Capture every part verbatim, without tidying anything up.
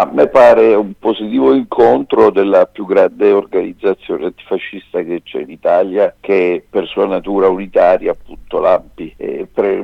A me pare un positivo incontro della più grande organizzazione antifascista che c'è in Italia, che è per sua natura unitaria, appunto l'A M P I. E pre-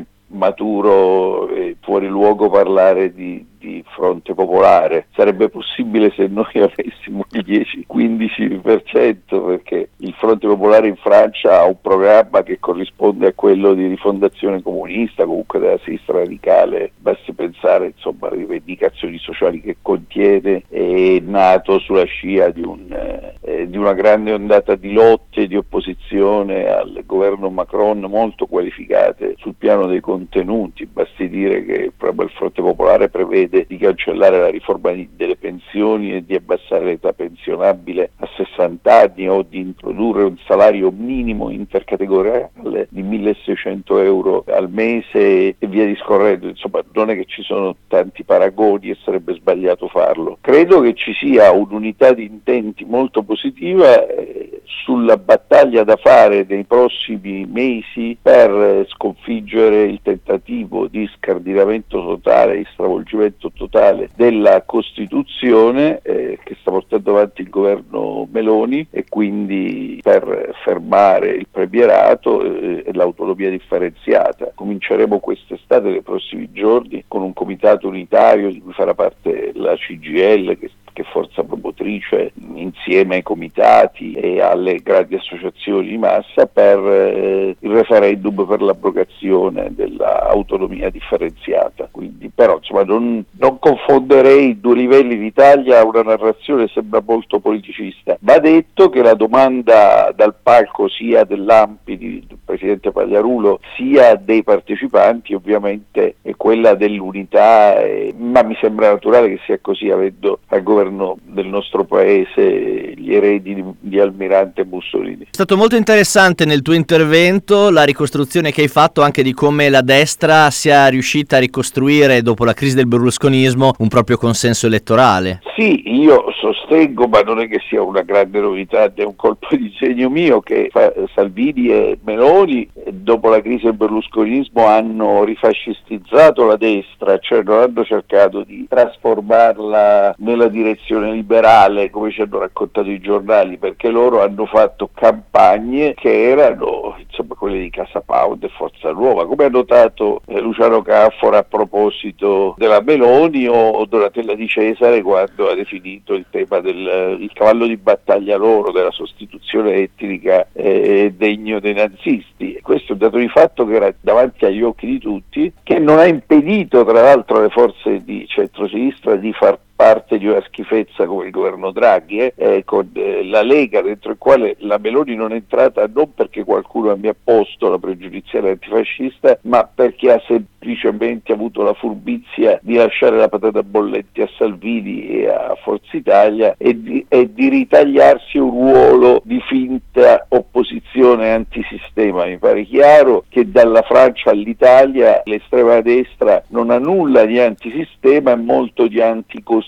maturo e fuori luogo parlare di, di fronte popolare. Sarebbe possibile se noi avessimo il dieci quindici per cento, perché il fronte popolare in Francia ha un programma che corrisponde a quello di Rifondazione Comunista, comunque della sinistra radicale. Basti pensare insomma alle rivendicazioni sociali che contiene, è nato sulla scia di, un, eh, di una grande ondata di lotte e di opposizione al governo Macron molto qualificate sul piano dei contenuti. Basti dire che proprio il Fronte Popolare prevede di cancellare la riforma delle pensioni e di abbassare l'età pensionabile a sessanta anni, o di introdurre un salario minimo intercategoriale di milleseicento euro al mese e via discorrendo. Insomma, non è che ci sono tanti paragoni e sarebbe sbagliato farlo. Credo che ci sia un'unità di intenti molto positiva eh, sulla battaglia da fare nei prossimi mesi per eh, sconfiggere il tentativo di scardinamento totale, di stravolgimento totale della Costituzione eh, che sta portando avanti il governo Meloni, e quindi per fermare il premierato eh, e l'autonomia differenziata. Cominceremo quest'estate, nei prossimi giorni, con un comitato unitario di cui farà parte la C G I L, che che forza promotrice, insieme ai comitati e alle grandi associazioni di massa, per eh, il referendum per l'abrogazione dell'autonomia differenziata. Quindi, però, insomma, non, non confonderei i due livelli d'Italia. Una narrazione sembra molto politicista. Va detto che la domanda dal palco sia dell'A M P I, del presidente Pagliarulo, sia dei partecipanti, ovviamente è quella dell'unità, eh, ma mi sembra naturale che sia così, avendo al governo del nostro paese gli eredi di, di Almirante Mussolini. È stato molto interessante nel tuo intervento la ricostruzione che hai fatto anche di come la destra sia riuscita a ricostruire, dopo la crisi del berlusconismo, un proprio consenso elettorale. Sì, io sostengo, ma non è che sia una grande novità, è un colpo di segno mio, che Salvini e Meloni dopo la crisi del berlusconismo hanno rifascistizzato la destra, cioè non hanno cercato di trasformarla nella direzione liberale come ci hanno raccontato i giornali, perché loro hanno fatto campagne che erano insomma quelle di Casa Pound e Forza Nuova, come ha notato eh, Luciano Canfora a proposito della Meloni, o Donatella Di Cesare quando ha definito il tema del il cavallo di battaglia loro della sostituzione etnica eh, degno dei nazisti. Questo è un dato di fatto che era davanti agli occhi di tutti, che non ha impedito tra l'altro alle forze di centrosinistra di far parte di una schifezza come il governo Draghi, eh, eh, con eh, la Lega, dentro il quale la Meloni non è entrata non perché qualcuno abbia posto la pregiudiziale antifascista, ma perché ha semplicemente avuto la furbizia di lasciare la patata bollente a Salvini e a Forza Italia e di, e di ritagliarsi un ruolo di finta opposizione antisistema. Mi pare chiaro che dalla Francia all'Italia l'estrema destra non ha nulla di antisistema e molto di anticostituzionale.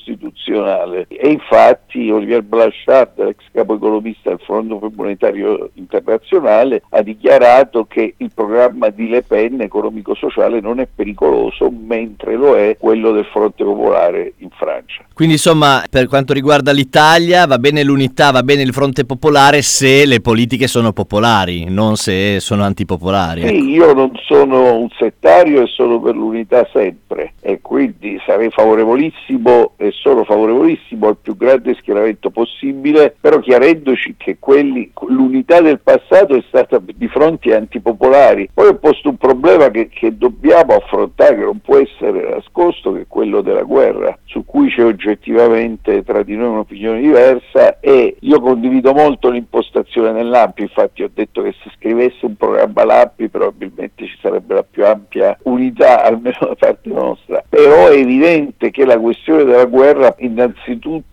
E infatti Olivier Blanchard, l'ex capo economista del Fondo Monetario Internazionale, ha dichiarato che il programma di Le Pen economico-sociale non è pericoloso, mentre lo è quello del Fronte Popolare in Francia. Quindi insomma, per quanto riguarda l'Italia, va bene l'unità, va bene il Fronte Popolare se le politiche sono popolari, non se sono antipopolari. Sì, ecco. Io non sono un settario e sono per l'unità sempre, e quindi sarei favorevolissimo e sono favorevolissimo al più grande schieramento possibile, però chiarendoci che quelli, l'unità del passato è stata di fronti antipopolari. Poi ho posto un problema che, che dobbiamo affrontare, che non può essere nascosto, che è quello della guerra, su cui c'è oggettivamente tra di noi un'opinione diversa, e io condivido molto l'impostazione dell'A M P I. Infatti ho detto che se scrivesse un programma l'A M P I probabilmente ci sarebbe la più ampia unità, almeno da parte nostra. Però è evidente che la questione della guerra innanzitutto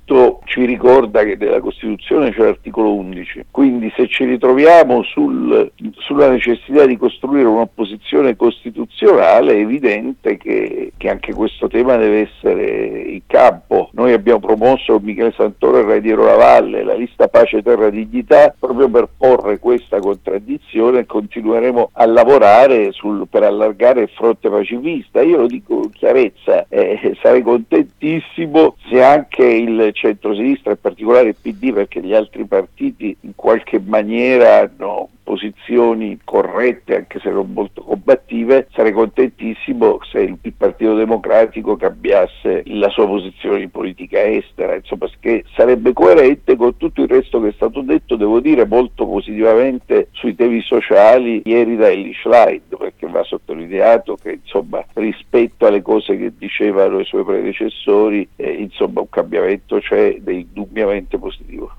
questo ci ricorda che nella Costituzione c'è l'articolo undici, quindi se ci ritroviamo sul, sulla necessità di costruire un'opposizione costituzionale è evidente che, che anche questo tema deve essere in campo. Noi abbiamo promosso con Michele Santoro e Radiero Lavalle la lista Pace Terra Dignità proprio per porre questa contraddizione e continueremo a lavorare sul, per allargare il fronte pacifista. Io lo dico con chiarezza, eh, sarei contentissimo se anche il centrosinistra, in particolare il P D, perché gli altri partiti in qualche maniera hanno posizioni corrette anche se non molto combattive, sarei contentissimo se il, il Partito Democratico cambiasse la sua posizione in politica estera, insomma, che sarebbe coerente con tutto il resto che è stato detto, devo dire molto positivamente sui temi sociali ieri da Elly Schlein, perché va sottolineato che insomma rispetto alle cose che dicevano i suoi predecessori eh, insomma un cambiamento c'è ed è indubbiamente positivo.